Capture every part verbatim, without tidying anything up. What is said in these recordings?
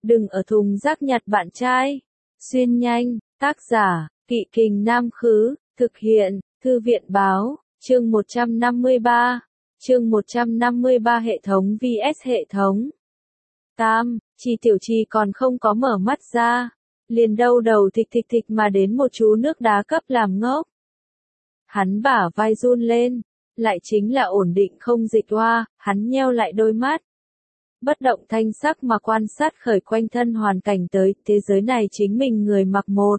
Đừng ở thùng rác nhặt bạn trai. Xuyên nhanh, tác giả, Kỵ Kình Nam Khứ, thực hiện, Thư viện Báo, chương một trăm năm mươi ba. Chương một trăm năm mươi ba hệ thống vs hệ thống. Tam, Chi Tiểu Chi còn không có mở mắt ra, liền đâu đầu thịch thịch thịch mà đến một chú nước đá cấp làm ngốc. Hắn bả vai run lên, lại chính là ổn định không dịch oa, hắn nheo lại đôi mắt. Bất động thanh sắc mà quan sát khởi quanh thân hoàn cảnh tới, thế giới này chính mình người mặc một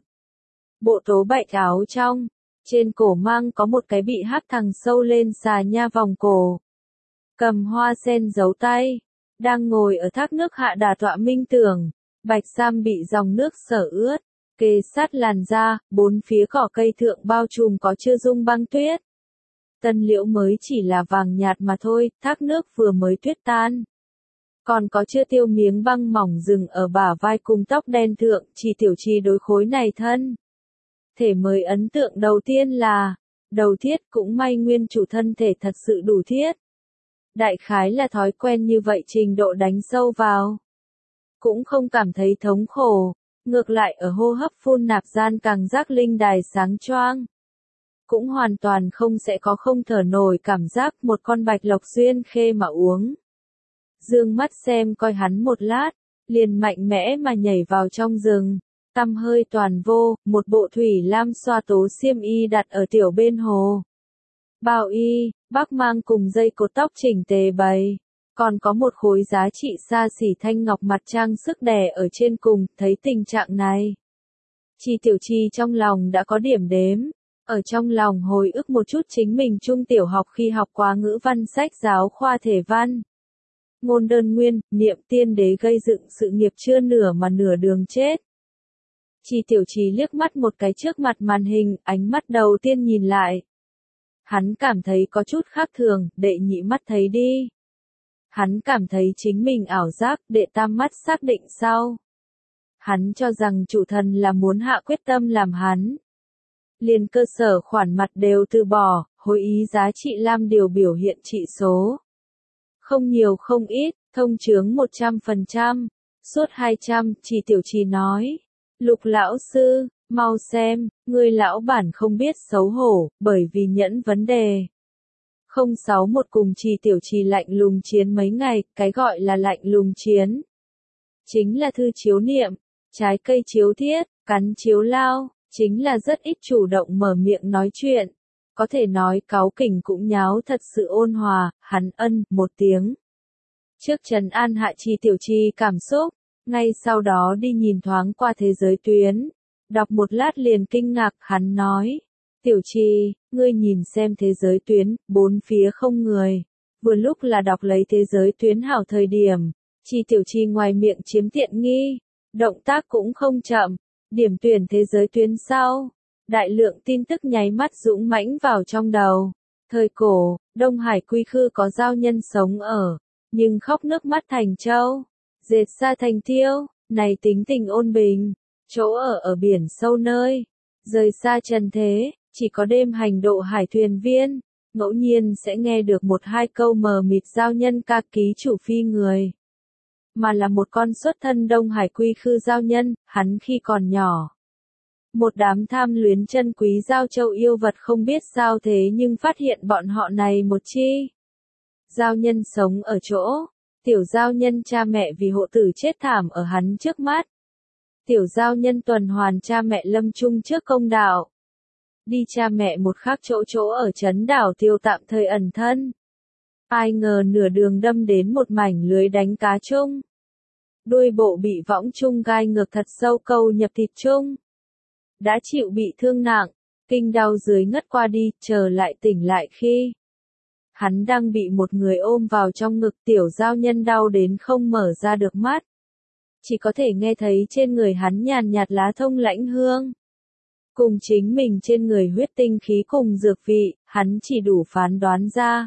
bộ tố bạch áo trong, trên cổ mang có một cái bị hắc thằng sâu lên xà nha vòng cổ. Cầm hoa sen giấu tay, đang ngồi ở thác nước hạ đà tọa minh tưởng, bạch sam bị dòng nước sở ướt, kề sát làn da, bốn phía cỏ cây thượng bao trùm có chưa dung băng tuyết. Tân liễu mới chỉ là vàng nhạt mà thôi, thác nước vừa mới tuyết tan. Còn có chưa tiêu miếng băng mỏng dừng ở bả vai cùng tóc đen thượng, Chi Tiểu Chi đối khối này thân. Thể mới ấn tượng đầu tiên là, đầu thiết cũng may nguyên chủ thân thể thật sự đủ thiết. Đại khái là thói quen như vậy trình độ đánh sâu vào. Cũng không cảm thấy thống khổ, ngược lại ở hô hấp phun nạp gian càng giác linh đài sáng choang. Cũng hoàn toàn không sẽ có không thở nổi cảm giác một con bạch lộc xuyên khê mà uống. Dương mắt xem coi hắn một lát, liền mạnh mẽ mà nhảy vào trong rừng, tăm hơi toàn vô, một bộ thủy lam xoa tố xiêm y đặt ở tiểu bên hồ. Bào y, bắc mang cùng dây cột tóc chỉnh tề bày, còn có một khối giá trị xa xỉ thanh ngọc mặt trang sức đè ở trên cùng, thấy tình trạng này. Chi Tiểu Chi trong lòng đã có điểm đếm, ở trong lòng hồi ức một chút chính mình trung tiểu học khi học quá ngữ văn sách giáo khoa thể văn. Ngôn đơn nguyên, niệm tiên đế gây dựng sự nghiệp chưa nửa mà nửa đường chết. Chi Tiểu Chi liếc mắt một cái trước mặt màn hình, ánh mắt đầu tiên nhìn lại. Hắn cảm thấy có chút khác thường, đệ nhị mắt thấy đi. Hắn cảm thấy chính mình ảo giác, đệ tam mắt xác định sau. Hắn cho rằng chủ thần là muốn hạ quyết tâm làm hắn. Liền cơ sở khoản mặt đều từ bỏ, hối ý giá trị lam điều biểu hiện trị số. Không nhiều không ít, thông chướng một trăm phần trăm, suốt hai trăm, Chi Tiểu Chi nói. Lục lão sư, mau xem, người lão bản không biết xấu hổ, bởi vì nhẫn vấn đề. không sáu một cùng Chi Tiểu Chi lạnh lùng chiến mấy ngày, cái gọi là lạnh lùng chiến. Chính là thư chiếu niệm, trái cây chiếu thiết, cắn chiếu lao, chính là rất ít chủ động mở miệng nói chuyện. Có thể nói cáu kỉnh cũng nháo thật sự ôn hòa, hắn ân, một tiếng. Trước trấn an hạ Chi Tiểu Chi cảm xúc, ngay sau đó đi nhìn thoáng qua thế giới tuyến. Đọc một lát liền kinh ngạc, hắn nói. Tiểu Chi, ngươi nhìn xem thế giới tuyến, bốn phía không người. Vừa lúc là đọc lấy thế giới tuyến hảo thời điểm. Chi Tiểu Chi ngoài miệng chiếm tiện nghi. Động tác cũng không chậm. Điểm tuyển thế giới tuyến sau. Đại lượng tin tức nháy mắt dũng mãnh vào trong đầu. Thời cổ, Đông Hải Quy Khư có giao nhân sống ở. Nhưng khóc nước mắt thành trâu. Dệt xa thành tiêu, này tính tình ôn bình. Chỗ ở ở biển sâu nơi. Rời xa trần thế, chỉ có đêm hành độ hải thuyền viên. Ngẫu nhiên sẽ nghe được một hai câu mờ mịt giao nhân ca ký chủ phi người. Mà là một con xuất thân Đông Hải Quy Khư giao nhân, hắn khi còn nhỏ. Một đám tham luyến chân quý giao châu yêu vật không biết sao thế nhưng phát hiện bọn họ này một chi. Giao nhân sống ở chỗ, tiểu giao nhân cha mẹ vì hộ tử chết thảm ở hắn trước mắt. Tiểu giao nhân tuần hoàn cha mẹ lâm chung trước công đạo. Đi cha mẹ một khác chỗ chỗ ở trấn đảo tiêu tạm thời ẩn thân. Ai ngờ nửa đường đâm đến một mảnh lưới đánh cá chung. Đuôi bộ bị võng chung gai ngược thật sâu câu nhập thịt chung. Đã chịu bị thương nặng, kinh đau dưới ngất qua đi, chờ lại tỉnh lại khi. Hắn đang bị một người ôm vào trong ngực, tiểu giao nhân đau đến không mở ra được mắt. Chỉ có thể nghe thấy trên người hắn nhàn nhạt lá thông lãnh hương. Cùng chính mình trên người huyết tinh khí cùng dược vị, hắn chỉ đủ phán đoán ra.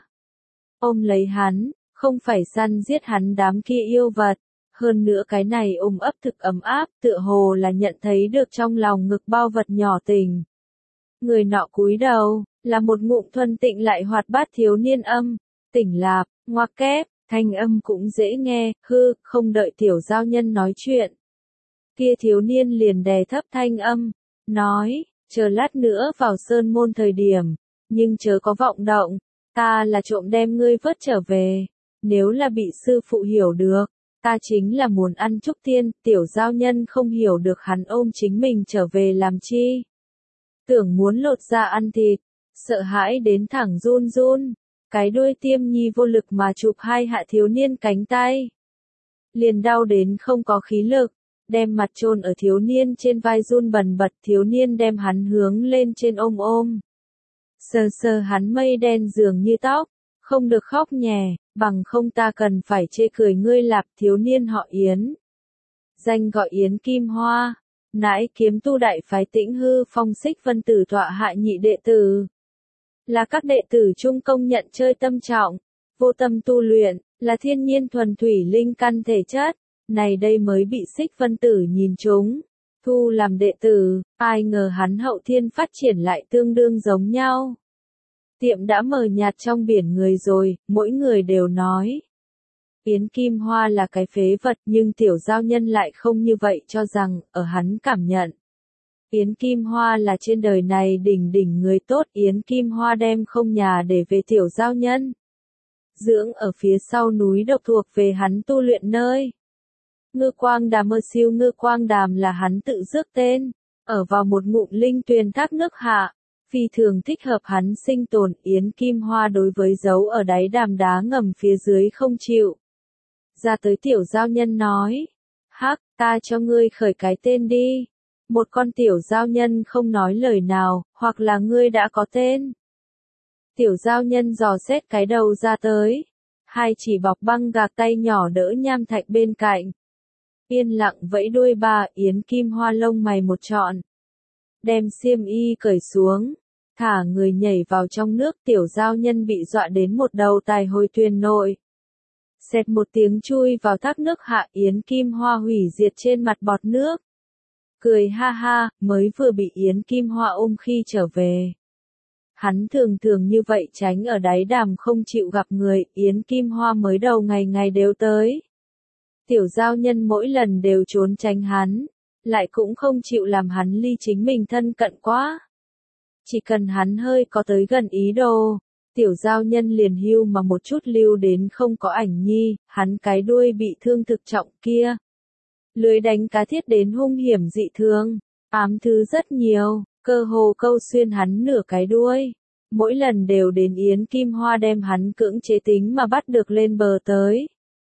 Ôm lấy hắn, không phải săn giết hắn đám kia yêu vật. Hơn nữa cái này ôm ấp thực ấm áp, tựa hồ là nhận thấy được trong lòng ngực bao vật nhỏ tình. Người nọ cúi đầu, là một ngụm thuần tịnh lại hoạt bát thiếu niên âm, tỉnh lạp, ngoặc kép, Thanh âm cũng dễ nghe, hư, không đợi tiểu giao nhân nói chuyện. Kia thiếu niên liền đè thấp thanh âm, nói, chờ lát nữa vào sơn môn thời điểm, nhưng chớ có vọng động, ta là trộm đem ngươi vớt trở về, nếu là bị sư phụ hiểu được, ta chính là muốn ăn trúc tiên, tiểu giao nhân không hiểu được hắn ôm chính mình trở về làm chi. Tưởng muốn lột ra ăn thịt, sợ hãi đến thẳng run run, cái đuôi tiêm nhi vô lực mà chụp hai hạ thiếu niên cánh tay. Liền đau đến không có khí lực, đem mặt chôn ở thiếu niên trên vai run bần bật, thiếu niên đem hắn hướng lên trên ôm ôm. Sờ sờ hắn mây đen dường như tóc, không được khóc nhè, bằng không ta cần phải chê cười ngươi lạp. Thiếu niên họ Yến, danh gọi Yến Kim Hoa, nãi kiếm tu đại phái Tĩnh Hư Phong Xích Vân Tử tọa hạ nhị đệ tử. Là các đệ tử chung công nhận chơi tâm trọng, vô tâm tu luyện, là thiên nhiên thuần thủy linh căn thể chất, này đây mới bị Xích Vân Tử nhìn trúng, thu làm đệ tử, ai ngờ hắn hậu thiên phát triển lại tương đương giống nhau. Tiệm đã mờ nhạt trong biển người rồi, mỗi người đều nói. Yến Kim Hoa là cái phế vật, nhưng tiểu giao nhân lại không như vậy, cho rằng, ở hắn cảm nhận. Yến Kim Hoa là trên đời này đỉnh đỉnh người tốt, Yến Kim Hoa đem không nhà để về tiểu giao nhân. Dưỡng ở phía sau núi độc thuộc về hắn tu luyện nơi. Ngư Quang Đàm mơ siêu Ngư Quang Đàm là hắn tự rước tên, ở vào một ngụm linh tuyền thác nước hạ, phi thường thích hợp hắn sinh tồn. Yến Kim Hoa đối với dấu ở đáy đàm đá ngầm phía dưới không chịu. Ra tới tiểu giao nhân nói, hắc, ta cho ngươi khởi cái tên đi. Một con tiểu giao nhân không nói lời nào, hoặc là ngươi đã có tên. Tiểu giao nhân dò xét cái đầu ra tới, hai chỉ bọc băng gạc tay nhỏ đỡ nham thạch bên cạnh. Yên lặng vẫy đuôi ba. Yến Kim Hoa lông mày một trọn, đem xiêm y cởi xuống, thả người nhảy vào trong nước. Tiểu giao nhân bị dọa đến một đầu tài hồi thuyền nội. Xẹt một tiếng chui vào thác nước hạ. Yến Kim Hoa hủy diệt trên mặt bọt nước. Cười ha ha, mới vừa bị Yến Kim Hoa ôm khi trở về. Hắn thường thường như vậy tránh ở đáy đàm không chịu gặp người, Yến Kim Hoa mới đầu ngày ngày đều tới. Tiểu giao nhân mỗi lần đều trốn tránh hắn, lại cũng không chịu làm hắn ly chính mình thân cận quá. Chỉ cần hắn hơi có tới gần ý đồ, tiểu giao nhân liền hưu mà một chút lưu đến không có ảnh nhi, hắn cái đuôi bị thương thực trọng kia. Lưới đánh cá thiết đến hung hiểm dị thường, ám thứ rất nhiều, cơ hồ câu xuyên hắn nửa cái đuôi. Mỗi lần đều đến Yến Kim Hoa đem hắn cưỡng chế tính mà bắt được lên bờ tới.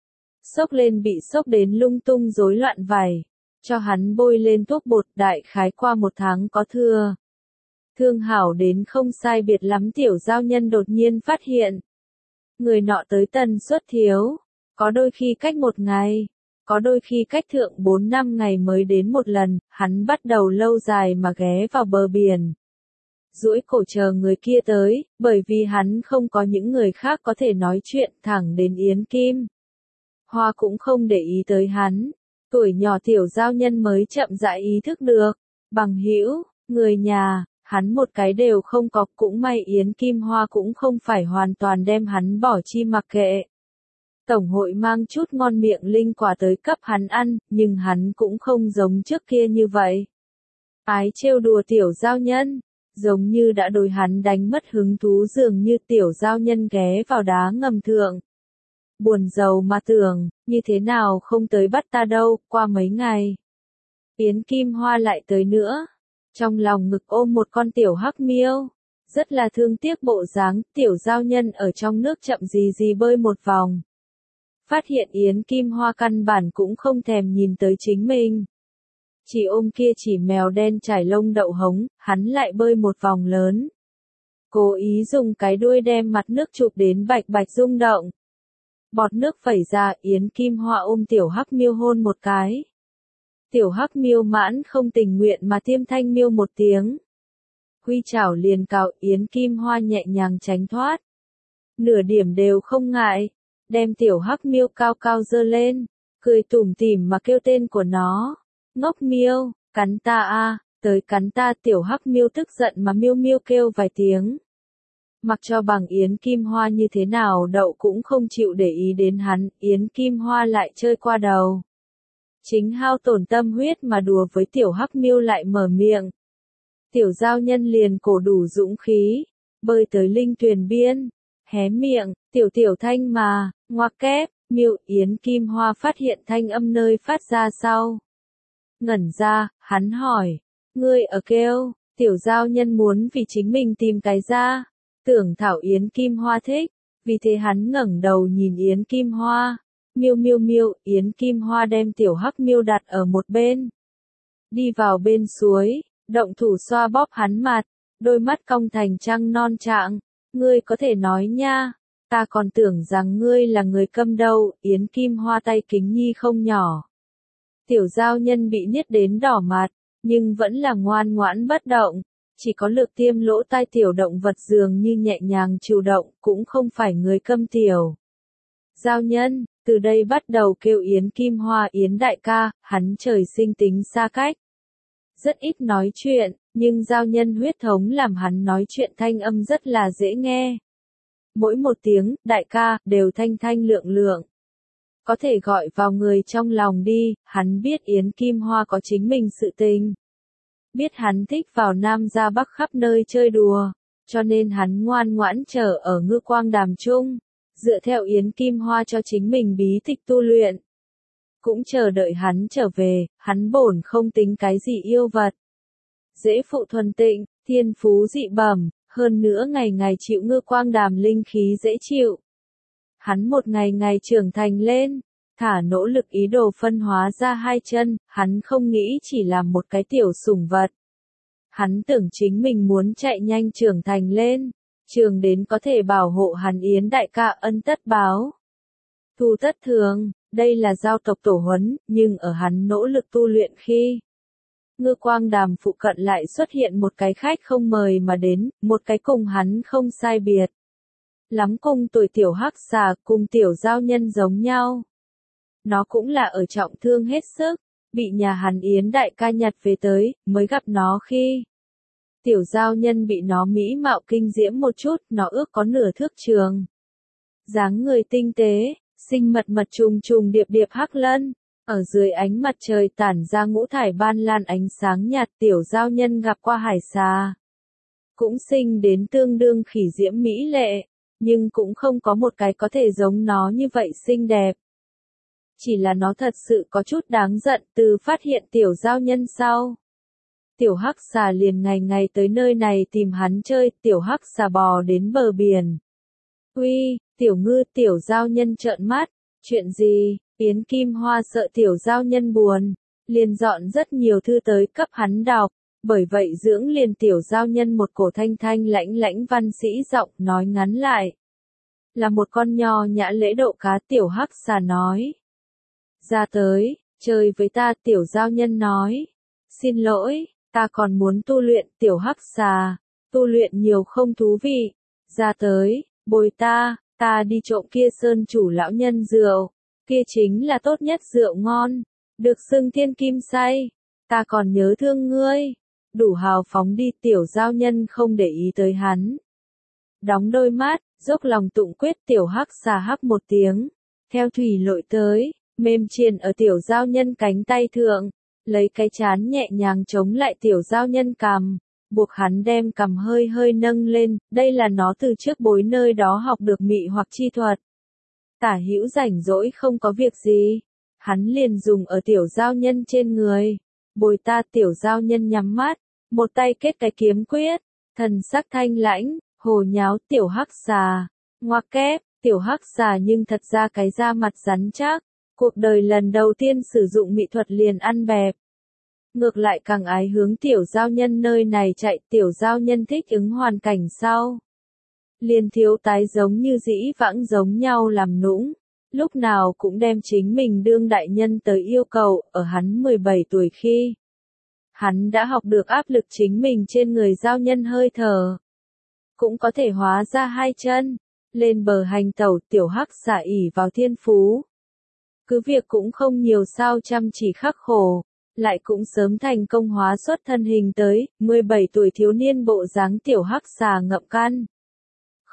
Sốc lên bị sốc đến lung tung rối loạn vảy, cho hắn bôi lên thuốc bột, đại khái qua một tháng có thừa. Thương hảo đến không sai biệt lắm. Tiểu giao nhân đột nhiên phát hiện. Người nọ tới tần suất thiếu, có đôi khi cách một ngày, có đôi khi cách thượng bốn năm ngày mới đến một lần. Hắn bắt đầu lâu dài mà ghé vào bờ biển, duỗi cổ chờ người kia tới, bởi vì hắn không có những người khác có thể nói chuyện. Thẳng đến Yến Kim Hoa cũng không để ý tới hắn. Tuổi nhỏ tiểu giao nhân mới chậm rãi ý thức được, bằng hữu, người nhà, hắn một cái đều không có. Cũng may Yến Kim Hoa cũng không phải hoàn toàn đem hắn bỏ chi mặc kệ. Tổng hội mang chút ngon miệng linh quả tới cấp hắn ăn, nhưng hắn cũng không giống trước kia như vậy. Ái trêu đùa tiểu giao nhân, giống như đã đối hắn đánh mất hứng thú dường như. Tiểu giao nhân ghé vào đá ngầm thượng. Buồn rầu mà tưởng, như thế nào không tới bắt ta đâu. Qua mấy ngày, Yến Kim Hoa lại tới nữa. Trong lòng ngực ôm một con tiểu hắc miêu, rất là thương tiếc bộ dáng. Tiểu giao nhân ở trong nước chậm gì gì bơi một vòng. Phát hiện Yến Kim Hoa căn bản cũng không thèm nhìn tới chính mình. Chỉ ôm kia chỉ mèo đen trải lông đậu hống, hắn lại bơi một vòng lớn. Cố ý dùng cái đuôi đem mặt nước chụp đến bạch bạch rung động. Bọt nước vẩy ra. Yến Kim Hoa ôm tiểu hắc miêu hôn một cái. Tiểu hắc miêu mãn không tình nguyện mà tiêm thanh miêu một tiếng. Huy chảo liền cào. Yến Kim Hoa nhẹ nhàng tránh thoát, nửa điểm đều không ngại, đem tiểu hắc miêu cao cao giơ lên, cười tủm tỉm mà kêu tên của nó. Ngốc miêu, cắn ta a, tới cắn ta. Tiểu hắc miêu tức giận mà miêu miêu kêu vài tiếng. Mặc cho bằng Yến Kim Hoa như thế nào đậu cũng không chịu để ý đến hắn, Yến Kim Hoa lại chơi qua đầu. Chính hao tổn tâm huyết mà đùa với tiểu hắc miêu lại mở miệng. Tiểu giao nhân liền cổ đủ dũng khí, bơi tới linh tuyền biên, hé miệng, tiểu tiểu thanh mà, ngoặc kép, miêu. Yến Kim Hoa phát hiện thanh âm nơi phát ra sau. Ngẩn ra, hắn hỏi, ngươi ở kêu, tiểu giao nhân muốn vì chính mình tìm cái ra, tưởng thảo Yến Kim Hoa thích, vì thế hắn ngẩng đầu nhìn Yến Kim Hoa. Miêu miêu miêu, Yến Kim Hoa đem tiểu hắc miêu đặt ở một bên. Đi vào bên suối, động thủ xoa bóp hắn mặt, đôi mắt cong thành trăng non trạng. Ngươi có thể nói nha, ta còn tưởng rằng ngươi là người câm đâu. Yến Kim Hoa tay kính nhi không nhỏ. Tiểu giao nhân bị niết đến đỏ mặt, nhưng vẫn là ngoan ngoãn bất động. Chỉ có lược tiêm lỗ tai tiểu động vật dường như nhẹ nhàng chủ động, cũng không phải người câm tiểu. Giao nhân, từ đây bắt đầu kêu Yến Kim Hoa Yến đại ca, hắn trời sinh tính xa cách. Rất ít nói chuyện, nhưng giao nhân huyết thống làm hắn nói chuyện thanh âm rất là dễ nghe. Mỗi một tiếng, đại ca, đều thanh thanh lượng lượng. Có thể gọi vào người trong lòng đi, hắn biết Yến Kim Hoa có chính mình sự tình. Biết hắn thích vào Nam ra Bắc khắp nơi chơi đùa, cho nên hắn ngoan ngoãn chờ ở Ngư Quang Đàm chung, dựa theo Yến Kim Hoa cho chính mình bí tịch tu luyện. Cũng chờ đợi hắn trở về, hắn bổn không tính cái gì yêu vật. Dễ phụ thuần tịnh, thiên phú dị bẩm, hơn nữa ngày ngày chịu Ngư Quang Đàm linh khí dễ chịu. Hắn một ngày ngày trưởng thành lên, thả nỗ lực ý đồ phân hóa ra hai chân, hắn không nghĩ chỉ là một cái tiểu sủng vật. Hắn tưởng chính mình muốn chạy nhanh trưởng thành lên, trường đến có thể bảo hộ hắn Yến đại ca ân tất báo. Thu tất thường, đây là giao tộc tổ huấn, nhưng ở hắn nỗ lực tu luyện khi Ngư Quang Đàm phụ cận lại xuất hiện một cái khách không mời mà đến, một cái cùng hắn không sai biệt. Lắm cùng tuổi tiểu hắc xà cùng tiểu giao nhân giống nhau. Nó cũng là ở trọng thương hết sức, bị nhà hắn Yến đại ca nhặt về tới, mới gặp nó khi tiểu giao nhân bị nó mỹ mạo kinh diễm một chút, nó ước có nửa thước trường. Dáng người tinh tế, sinh mật mật trùng trùng điệp điệp hắc lân, ở dưới ánh mặt trời tản ra ngũ thải ban lan ánh sáng nhạt. Tiểu giao nhân gặp qua hải xà, cũng sinh đến tương đương khỉ diễm mỹ lệ, nhưng cũng không có một cái có thể giống nó như vậy xinh đẹp. Chỉ là nó thật sự có chút đáng giận. Từ phát hiện tiểu giao nhân sau, tiểu hắc xà liền ngày ngày tới nơi này tìm hắn chơi. Tiểu hắc xà bò đến bờ biển. Uy, tiểu ngư. Tiểu giao nhân trợn mắt, chuyện gì? Yến Kim Hoa sợ tiểu giao nhân buồn, liền dọn rất nhiều thư tới cấp hắn đọc, bởi vậy dưỡng liền tiểu giao nhân một cổ thanh thanh lãnh lãnh văn sĩ giọng nói ngắn lại. Là một con nho nhã lễ độ cá. Tiểu hắc xà nói. Ra tới, chơi với ta. Tiểu giao nhân nói. Xin lỗi, ta còn muốn tu luyện. Tiểu hắc xà, tu luyện nhiều không thú vị. Ra tới, bồi ta, ta đi trộm kia sơn chủ lão nhân rượu. Kia chính là tốt nhất rượu ngon, được xưng thiên kim say. Ta còn nhớ thương ngươi. Đủ hào phóng đi. Tiểu giao nhân không để ý tới hắn. Đóng đôi mắt, dốc lòng tụng quyết. Tiểu hắc xà hắc một tiếng, theo thủy lội tới, mềm triền ở tiểu giao nhân cánh tay thượng, lấy cái chán nhẹ nhàng chống lại tiểu giao nhân cằm, buộc hắn đem cằm hơi hơi nâng lên. Đây là nó từ trước bối nơi đó học được mị hoặc chi thuật. Tả hữu rảnh rỗi không có việc gì, hắn liền dùng ở tiểu giao nhân trên người. Bồi ta. Tiểu giao nhân nhắm mắt, một tay kết cái kiếm quyết, thần sắc thanh lãnh, hồ nháo. Tiểu hắc xà, ngoặc kép, tiểu hắc xà nhưng thật ra cái da mặt rắn chắc, cuộc đời lần đầu tiên sử dụng mỹ thuật liền ăn bẹp. Ngược lại càng ái hướng tiểu giao nhân nơi này chạy. Tiểu giao nhân thích ứng hoàn cảnh sau, liền thiếu tái giống như dĩ vãng giống nhau làm nũng, lúc nào cũng đem chính mình đương đại nhân tới yêu cầu. Ở hắn mười bảy tuổi khi, hắn đã học được áp lực chính mình trên người giao nhân hơi thở, cũng có thể hóa ra hai chân, lên bờ hành tẩu. Tiểu hắc xà ỷ vào thiên phú, cứ việc cũng không nhiều sao chăm chỉ khắc khổ, lại cũng sớm thành công hóa xuất thân hình tới. Mười bảy tuổi thiếu niên bộ dáng tiểu hắc xà ngậm căn,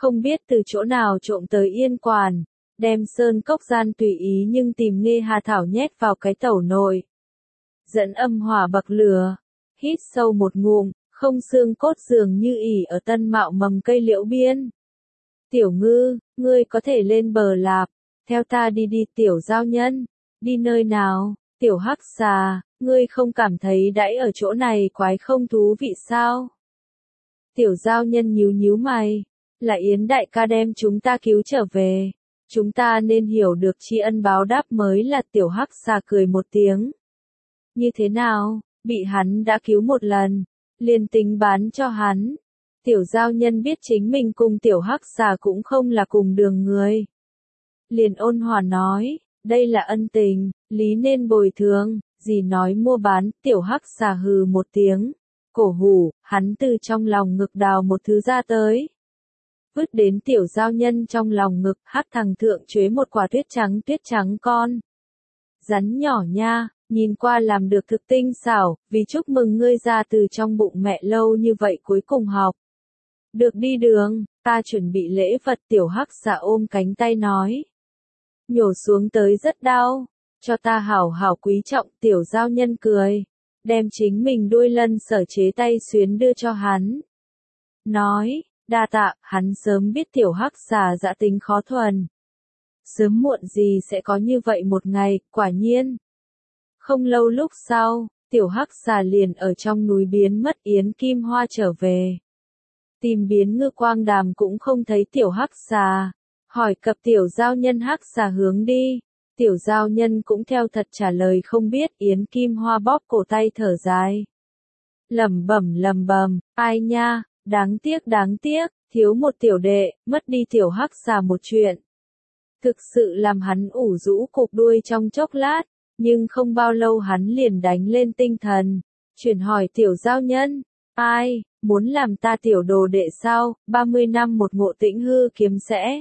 không biết từ chỗ nào trộm tới Yên Quản, đem sơn cốc gian tùy ý nhưng tìm nghe hà thảo nhét vào cái tẩu nồi. Dẫn âm hỏa bậc lửa, hít sâu một ngụm, không xương cốt dường như ỉ ở tân mạo mầm cây liễu biên. Tiểu Ngư, ngươi có thể lên bờ lạp, theo ta đi đi tiểu giao nhân, đi nơi nào, tiểu hắc xà, ngươi không cảm thấy đãi ở chỗ này quái không thú vị sao? Tiểu giao nhân nhíu nhíu mày, là Yến đại ca đem chúng ta cứu trở về, chúng ta nên hiểu được tri ân báo đáp mới là. Tiểu hắc xà cười một tiếng. Như thế nào, bị hắn đã cứu một lần, liền tính bán cho hắn. Tiểu giao nhân biết chính mình cùng tiểu hắc xà cũng không là cùng đường người. Liền ôn hòa nói, đây là ân tình, lý nên bồi thường, gì nói mua bán. Tiểu hắc xà hừ một tiếng, cổ hủ, hắn từ trong lòng ngực đào một thứ ra tới. Vứt đến tiểu giao nhân trong lòng ngực, hắc thằng thượng chuế một quả tuyết trắng tuyết trắng con. Rắn nhỏ nha, nhìn qua làm được thực tinh xảo, vì chúc mừng ngươi ra từ trong bụng mẹ lâu như vậy cuối cùng học. Được đi đường, ta chuẩn bị lễ vật. Tiểu hắc xà ôm cánh tay nói. Nhổ xuống tới rất đau, cho ta hảo hảo quý trọng. Tiểu giao nhân cười, đem chính mình đuôi lân sở chế tay xuyến đưa cho hắn. Nói, đa tạ. Hắn sớm biết tiểu hắc xà dã tính khó thuần. Sớm muộn gì sẽ có như vậy một ngày, quả nhiên. Không lâu lúc sau, tiểu hắc xà liền ở trong núi biến mất. Yến Kim Hoa trở về. Tìm biến Ngư Quang Đàm cũng không thấy tiểu hắc xà. Hỏi cập tiểu giao nhân hắc xà hướng đi. Tiểu giao nhân cũng theo thật trả lời không biết. Yến Kim Hoa bóp cổ tay thở dài. Lẩm bẩm lẩm bẩm, ai nha, đáng tiếc đáng tiếc, thiếu một tiểu đệ, mất đi tiểu hắc xà một chuyện. Thực sự làm hắn ủ rũ cục đuôi trong chốc lát, nhưng không bao lâu hắn liền đánh lên tinh thần. Chuyển hỏi tiểu giao nhân, ai, muốn làm ta tiểu đồ đệ sao? ba mươi năm một ngộ Tĩnh Hư kiếm sẽ.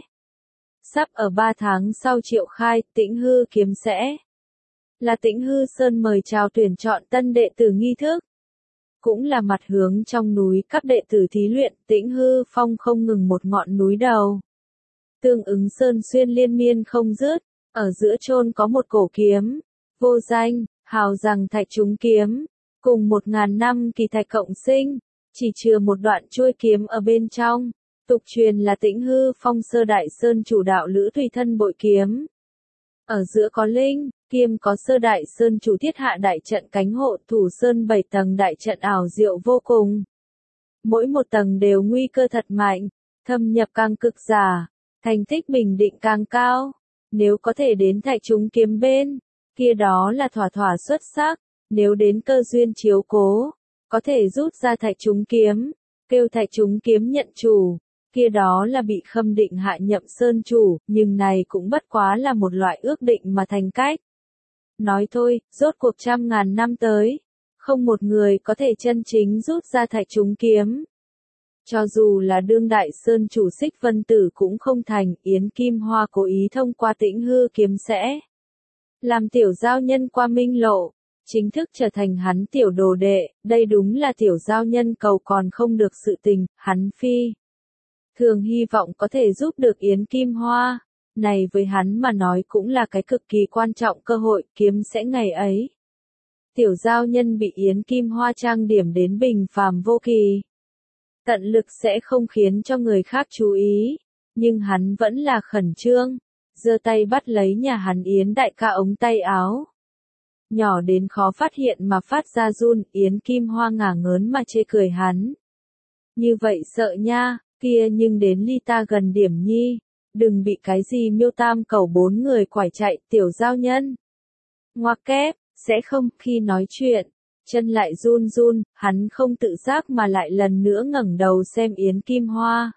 Sắp ở ba tháng sau triệu khai. Tĩnh Hư kiếm sẽ là Tĩnh Hư Sơn mời chào tuyển chọn tân đệ tử nghi thức. Cũng là mặt hướng trong núi các đệ tử thí luyện. Tĩnh Hư Phong không ngừng một ngọn núi đầu. Tương ứng sơn xuyên liên miên không dứt, ở giữa chôn có một cổ kiếm, vô danh, hào rằng thạch trúng kiếm, cùng một ngàn năm kỳ thạch cộng sinh, chỉ chừa một đoạn chuôi kiếm ở bên trong. Tục truyền là Tĩnh Hư Phong sơ đại sơn chủ đạo Lữ Thủy thân bội kiếm. Ở giữa có linh, kiêm có sơ đại sơn chủ thiết hạ đại trận cánh hộ. Thủ sơn bảy tầng đại trận ảo diệu vô cùng. Mỗi một tầng đều nguy cơ thật mạnh, thâm nhập càng cực giả. Thành tích bình định càng cao, nếu có thể đến thạch trúng kiếm bên, kia đó là thỏa thỏa xuất sắc, nếu đến cơ duyên chiếu cố, có thể rút ra thạch trúng kiếm, kêu thạch trúng kiếm nhận chủ, kia đó là bị khâm định hạ nhậm sơn chủ, nhưng này cũng bất quá là một loại ước định mà thành cách. Nói thôi, rốt cuộc trăm ngàn năm tới, không một người có thể chân chính rút ra thạch trúng kiếm. Cho dù là đương đại sơn chủ Xích Vân Tử cũng không thành. Yến Kim Hoa cố ý thông qua Tĩnh Hư kiếm sẽ làm tiểu giao nhân qua minh lộ, chính thức trở thành hắn tiểu đồ đệ. Đây đúng là tiểu giao nhân cầu còn không được sự tình. Hắn phi thường hy vọng có thể giúp được Yến Kim Hoa. Này với hắn mà nói cũng là cái cực kỳ quan trọng cơ hội. Kiếm sẽ ngày ấy, tiểu giao nhân bị Yến Kim Hoa trang điểm đến bình phàm vô kỳ. Tận lực sẽ không khiến cho người khác chú ý, nhưng hắn vẫn là khẩn trương, giơ tay bắt lấy nhà hắn Yến đại ca ống tay áo. Nhỏ đến khó phát hiện mà phát ra run. Yến Kim Hoa ngả ngớn mà chê cười hắn. Như vậy sợ nha, kia nhưng đến ly ta gần điểm nhi, đừng bị cái gì miêu tam cầu bốn người quải chạy. Tiểu giao nhân ngoặc kép, sẽ không. Khi nói chuyện, chân lại run run, hắn không tự giác mà lại lần nữa ngẩng đầu xem Yến Kim Hoa.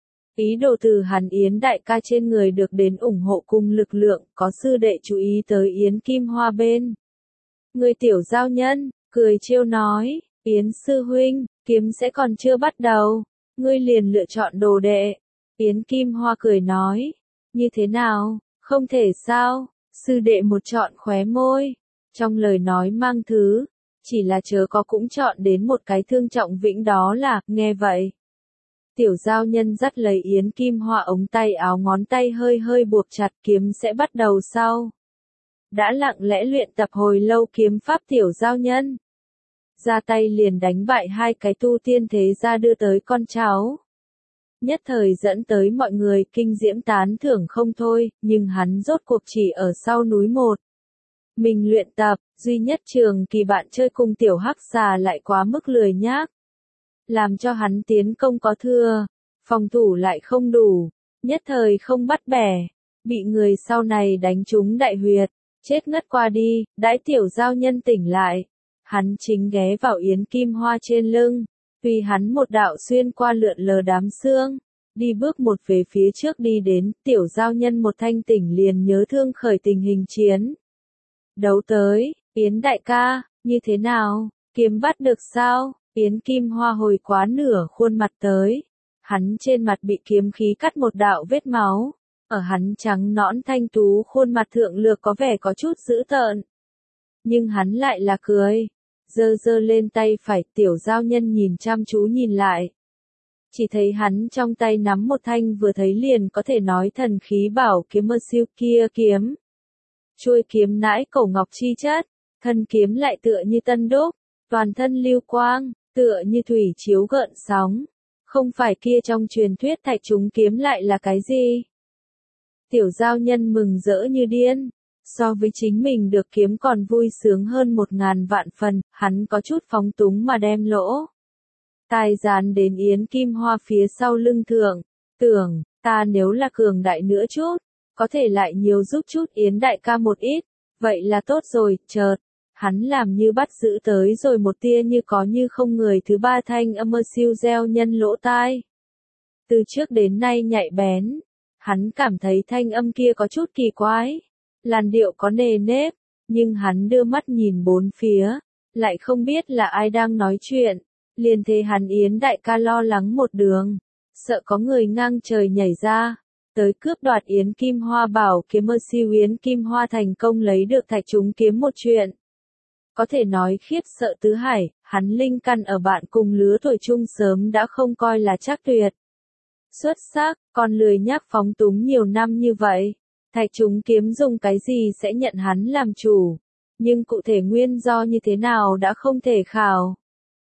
Ý đồ từ hắn Yến đại ca trên người được đến ủng hộ cùng lực lượng. Có sư đệ chú ý tới Yến Kim Hoa bên người tiểu giao nhân, cười trêu nói, Yến sư huynh, kiếm sẽ còn chưa bắt đầu, ngươi liền lựa chọn đồ đệ. Yến Kim Hoa cười nói, như thế nào, không thể sao? Sư đệ một chọn khóe môi, trong lời nói mang thứ, chỉ là chớ có cũng chọn đến một cái thương trọng vĩnh. Đó là, nghe vậy, Tiểu giao nhân dắt lấy Yến Kim Hoa ống tay áo, ngón tay hơi hơi buộc chặt, kiếm sẽ bắt đầu sau. Đã lặng lẽ luyện tập hồi lâu kiếm pháp tiểu giao nhân. Ra tay liền đánh bại hai cái tu tiên thế gia đưa tới con cháu. Nhất thời dẫn tới mọi người kinh diễm tán thưởng không thôi, nhưng hắn rốt cuộc chỉ ở sau núi một. Mình luyện tập, duy nhất Trường Kỳ bạn chơi cùng tiểu hắc xà lại quá mức lười nhác. Làm cho hắn tiến công có thưa, phòng thủ lại không đủ, nhất thời không bắt bẻ, bị người sau này đánh trúng đại huyệt, chết ngất qua đi. Đãi tiểu giao nhân tỉnh lại, hắn chính ghé vào Yến Kim Hoa trên lưng, tùy hắn một đạo xuyên qua lượn lờ đám xương, đi bước một về phía trước đi đến. Tiểu giao nhân một thanh tỉnh liền nhớ thương khởi tình hình chiến đấu tới. Yến đại ca, như thế nào, kiếm bắt được sao? Yến Kim Hoa hồi quá nửa khuôn mặt tới, hắn trên mặt bị kiếm khí cắt một đạo vết máu, ở hắn trắng nõn thanh tú khuôn mặt thượng lược có vẻ có chút dữ tợn. Nhưng hắn lại là cười, giơ giơ lên tay phải. Tiểu giao nhân nhìn chăm chú nhìn lại, chỉ thấy hắn trong tay nắm một thanh vừa thấy liền có thể nói thần khí bảo kiếm mơ siêu kia kiếm. Chuôi kiếm nãi cổ ngọc chi chất, thân kiếm lại tựa như tân đúc, toàn thân lưu quang, tựa như thủy chiếu gợn sóng. Không phải kia trong truyền thuyết thạch trúng kiếm lại là cái gì? Tiểu giao nhân mừng rỡ như điên, so với chính mình được kiếm còn vui sướng hơn một ngàn vạn phần. Hắn có chút phóng túng mà đem lỗ tai dán đến Yến Kim Hoa phía sau lưng thượng, tưởng, ta nếu là cường đại nữa chút, có thể lại nhiều giúp chút Yến đại ca một ít, vậy là tốt rồi. Chợt, hắn làm như bắt giữ tới rồi một tia như có như không người thứ ba thanh âm mơ siêu gieo nhân lỗ tai. Từ trước đến nay nhạy bén, hắn cảm thấy thanh âm kia có chút kỳ quái, làn điệu có nề nếp, nhưng hắn đưa mắt nhìn bốn phía, lại không biết là ai đang nói chuyện, liền thấy hắn Yến đại ca lo lắng một đường, sợ có người ngang trời nhảy ra, tới cướp đoạt Yến Kim Hoa bảo kiếm mơ siêu. Yến Kim Hoa thành công lấy được thạch trúng kiếm một chuyện, có thể nói khiếp sợ tứ hải. Hắn linh căn ở bạn cùng lứa tuổi chung sớm đã không coi là chắc tuyệt xuất sắc, còn lười nhác phóng túng nhiều năm như vậy. Thạch trúng kiếm dùng cái gì sẽ nhận hắn làm chủ, nhưng cụ thể nguyên do như thế nào đã không thể khảo.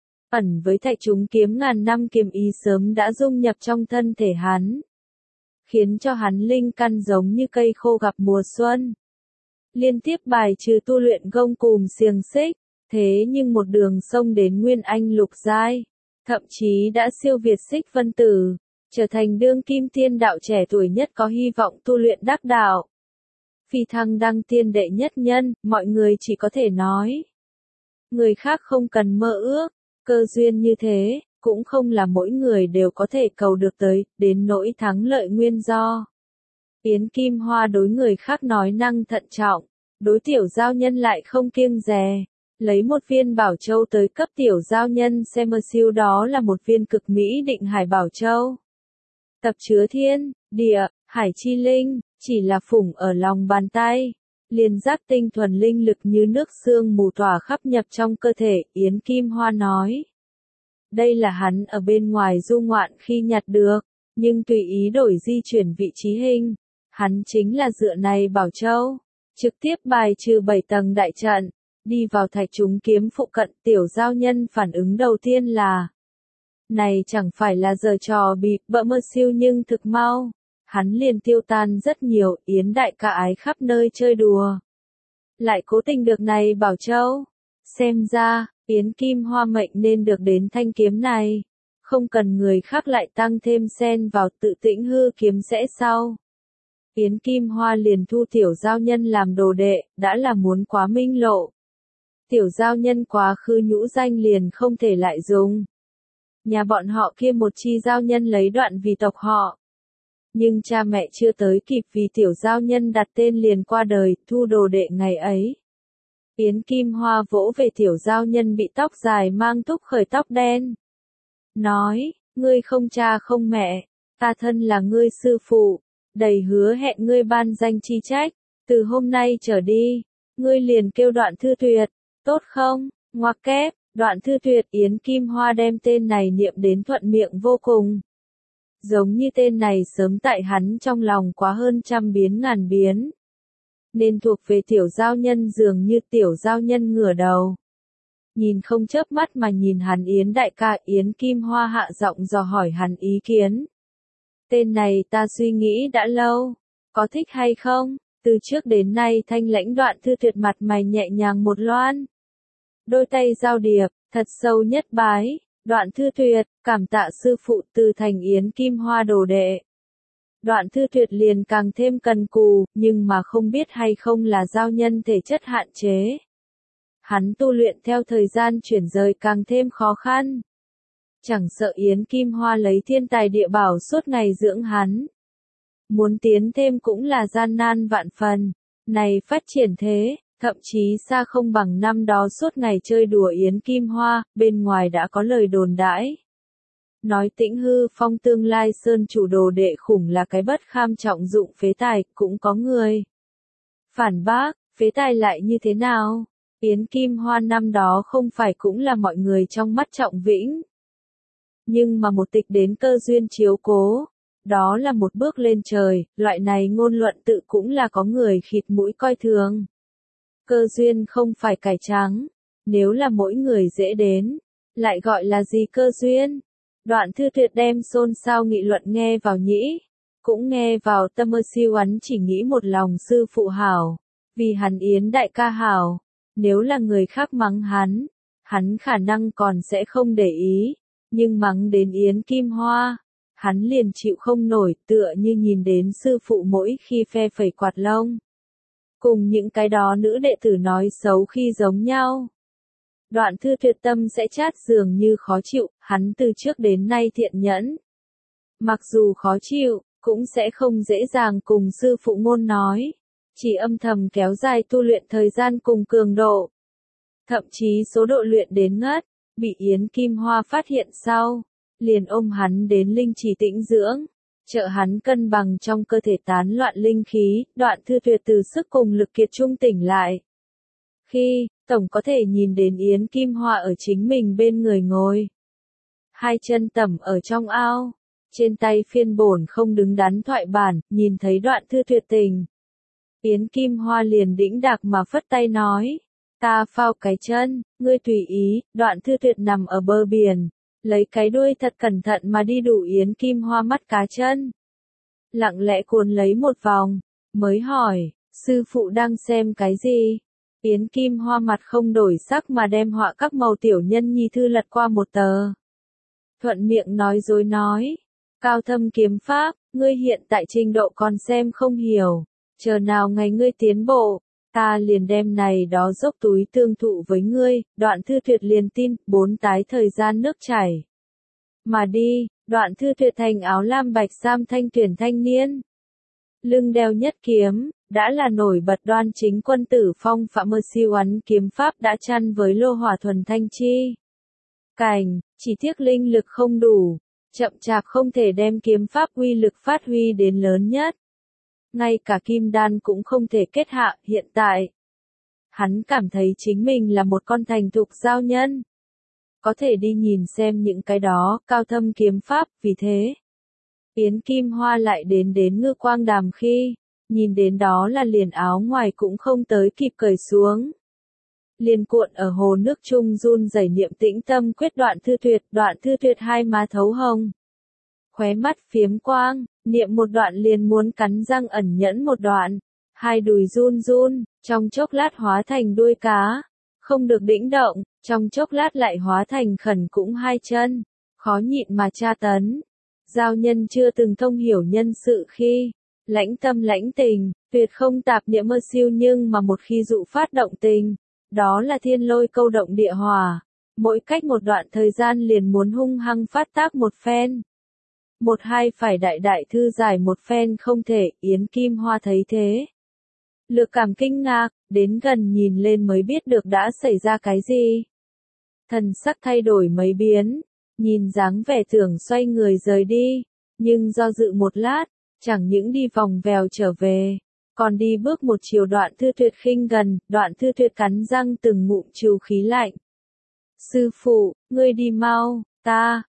Ẩn với thạch trúng kiếm ngàn năm kiếm ý sớm đã dung nhập trong thân thể hắn, khiến cho hắn linh căn giống như cây khô gặp mùa xuân. Liên tiếp bài trừ tu luyện gông cùm xiềng xích, thế nhưng một đường sông đến nguyên anh lục giai, thậm chí đã siêu việt Xích Vân Tử, trở thành đương kim tiên đạo trẻ tuổi nhất có hy vọng tu luyện đắc đạo. Phi thăng đăng tiên đệ nhất nhân, mọi người chỉ có thể nói. Người khác không cần mơ ước, cơ duyên như thế, cũng không là mỗi người đều có thể cầu được tới, đến nỗi thắng lợi nguyên do. Yến Kim Hoa đối người khác nói năng thận trọng, đối tiểu giao nhân lại không kiêng dè, lấy một viên bảo châu tới cấp tiểu giao nhân xem mơ siêu. Đó là một viên cực mỹ định hải bảo châu. Tập chứa thiên, địa, hải chi linh, chỉ là phủng ở lòng bàn tay. Liền giác tinh thuần linh lực như nước sương mù tỏa khắp nhập trong cơ thể. Yến Kim Hoa nói, đây là hắn ở bên ngoài du ngoạn khi nhặt được, nhưng tùy ý đổi di chuyển vị trí hình. Hắn chính là dựa này bảo châu, trực tiếp bài trừ bảy tầng đại trận, đi vào thạch trúng kiếm phụ cận. Tiểu giao nhân phản ứng đầu tiên là, này chẳng phải là giờ trò bị bợ mơ siêu, nhưng thực mau, hắn liền tiêu tan rất nhiều. Yến đại ca ái khắp nơi chơi đùa, lại cố tình được này bảo châu, xem ra, Yến Kim Hoa mệnh nên được đến thanh kiếm này, không cần người khác lại tăng thêm xen vào, tự tĩnh hư kiếm sẽ sau. Yến Kim Hoa liền thu tiểu giao nhân làm đồ đệ, đã là muốn quá minh lộ. Tiểu giao nhân quá khứ nhũ danh liền không thể lại dùng. Nhà bọn họ kia một chi giao nhân lấy đoạn vì tộc họ. Nhưng cha mẹ chưa tới kịp vì tiểu giao nhân đặt tên liền qua đời, thu đồ đệ ngày ấy. Yến Kim Hoa vỗ về tiểu giao nhân bị tóc dài mang túc khởi tóc đen. Nói, ngươi không cha không mẹ, ta thân là ngươi sư phụ, đầy hứa hẹn ngươi ban danh chi trách, từ hôm nay trở đi, ngươi liền kêu Đoạn Thư Tuyệt, tốt không? Ngoặc kép, Đoạn Thư Tuyệt. Yến Kim Hoa đem tên này niệm đến thuận miệng vô cùng. giống như tên này sớm tại hắn trong lòng quá hơn trăm biến ngàn biến. Nên thuộc về tiểu giao nhân dường như tiểu giao nhân ngửa đầu. Nhìn không chớp mắt mà nhìn hắn Yến đại ca. Yến Kim Hoa hạ giọng dò hỏi hắn ý kiến. Tên này ta suy nghĩ đã lâu, có thích hay không? Từ trước đến nay Thanh Lãnh Đoạn Thư Tuyệt mặt mày nhẹ nhàng một loan. Đôi tay giao điệp, thật sâu nhất bái, Đoạn Thư Tuyệt, cảm tạ sư phụ từ thành Yến Kim Hoa đồ đệ. Đoạn Thư Tuyệt liền càng thêm cần cù, nhưng mà không biết hay không là giao nhân thể chất hạn chế. Hắn tu luyện theo thời gian chuyển rời càng thêm khó khăn. Chẳng sợ Yến Kim Hoa lấy thiên tài địa bảo suốt ngày dưỡng hắn. Muốn tiến thêm cũng là gian nan vạn phần. Này phát triển thế, thậm chí xa không bằng năm đó suốt ngày chơi đùa Yến Kim Hoa, bên ngoài đã có lời đồn đãi. Nói Tĩnh Hư Phong tương lai sơn chủ đồ đệ khủng là cái bất kham trọng dụng phế tài, cũng có người phản bác, phế tài lại như thế nào? Yến Kim Hoa năm đó không phải cũng là mọi người trong mắt trọng vĩnh. Nhưng mà một tịch đến cơ duyên chiếu cố, đó là một bước lên trời, loại này ngôn luận tự cũng là có người khịt mũi coi thường. Cơ duyên không phải cải trắng, nếu là mỗi người dễ đến, lại gọi là gì cơ duyên? Đoạn Thư Tuyệt đem xôn xao nghị luận nghe vào nhĩ, cũng nghe vào tâm ơ siêu hắn chỉ nghĩ một lòng sư phụ hảo, vì hắn Yến đại ca hảo, nếu là người khác mắng hắn, hắn khả năng còn sẽ không để ý, nhưng mắng đến Yến Kim Hoa, hắn liền chịu không nổi tựa như nhìn đến sư phụ mỗi khi phe phẩy quạt lông. Cùng những cái đó nữ đệ tử nói xấu khi giống nhau. Đoạn Thư Tuyệt tâm sẽ chát dường như khó chịu, hắn từ trước đến nay thiện nhẫn. Mặc dù khó chịu, cũng sẽ không dễ dàng cùng sư phụ ngôn nói. Chỉ âm thầm kéo dài tu luyện thời gian cùng cường độ. Thậm chí số độ luyện đến ngất, bị Yến Kim Hoa phát hiện sau. Liền ôm hắn đến linh trì tĩnh dưỡng. Trợ hắn cân bằng trong cơ thể tán loạn linh khí, Đoạn Thư Tuyệt từ sức cùng lực kiệt trung tỉnh lại. Khi, tổng có thể nhìn đến Yến Kim Hoa ở chính mình bên người ngồi. Hai chân tẩm ở trong ao, trên tay phiên bổn không đứng đắn thoại bản, nhìn thấy Đoạn Thư Tuyệt tình. Yến Kim Hoa liền đĩnh đạc mà phất tay nói, ta phao cái chân, ngươi tùy ý. Đoạn Thư Tuyệt nằm ở bờ biển, lấy cái đuôi thật cẩn thận mà đi đủ Yến Kim Hoa mắt cá chân. Lặng lẽ cuốn lấy một vòng, mới hỏi, sư phụ đang xem cái gì? Yến Kim Hoa mặt không đổi sắc mà đem họa các màu tiểu nhân nhi thư lật qua một tờ. Thuận miệng nói dối nói, cao thâm kiếm pháp, ngươi hiện tại trình độ còn xem không hiểu, chờ nào ngày ngươi tiến bộ, ta liền đem này đó dốc túi tương thụ với ngươi. Đoạn Thư Tuyệt liền tin, bốn tái thời gian nước chảy. Mà đi, Đoạn Thư Tuyệt thành áo lam bạch sam thanh tuyển thanh niên. Lưng đeo nhất kiếm, đã là nổi bật đoan chính quân tử phong phạm mơ siêu ắn kiếm pháp đã chăn với lô hỏa thuần thanh chi. Cảnh, chỉ tiếc linh lực không đủ, chậm chạp không thể đem kiếm pháp uy lực phát huy đến lớn nhất. Ngay cả kim đan cũng không thể kết hạ. Hiện tại, hắn cảm thấy chính mình là một con thành thục giao nhân. Có thể đi nhìn xem những cái đó cao thâm kiếm pháp, vì thế. Yến Kim Hoa lại đến đến Ngư Quang Đàm khi, nhìn đến đó là liền áo ngoài cũng không tới kịp cởi xuống. Liền cuộn ở hồ nước trung run rẩy niệm tĩnh tâm quyết. Đoạn Thư Tuyệt, Đoạn Thư Tuyệt hai má thấu hồng. Khóe mắt phiếm quang, niệm một đoạn liền muốn cắn răng ẩn nhẫn một đoạn. Hai đùi run run, trong chốc lát hóa thành đuôi cá. Không được đĩnh động, trong chốc lát lại hóa thành khẩn cũng hai chân. Khó nhịn mà tra tấn. Giao nhân chưa từng thông hiểu nhân sự khi, lãnh tâm lãnh tình, tuyệt không tạp niệm mơ siêu, nhưng mà một khi dụ phát động tình, đó là thiên lôi câu động địa hỏa. Mỗi cách một đoạn thời gian liền muốn hung hăng phát tác một phen. Một hai phải đại đại thư giải một phen không thể. Yến Kim Hoa thấy thế. Lược cảm kinh ngạc, đến gần nhìn lên mới biết được đã xảy ra cái gì. Thần sắc thay đổi mấy biến, nhìn dáng vẻ tưởng xoay người rời đi, nhưng do dự một lát, chẳng những đi vòng vèo trở về, còn đi bước một chiều Đoạn Thư Tuyệt khinh gần. Đoạn Thư Tuyệt cắn răng từng ngụm trừ khí lạnh. Sư phụ, ngươi đi mau, ta,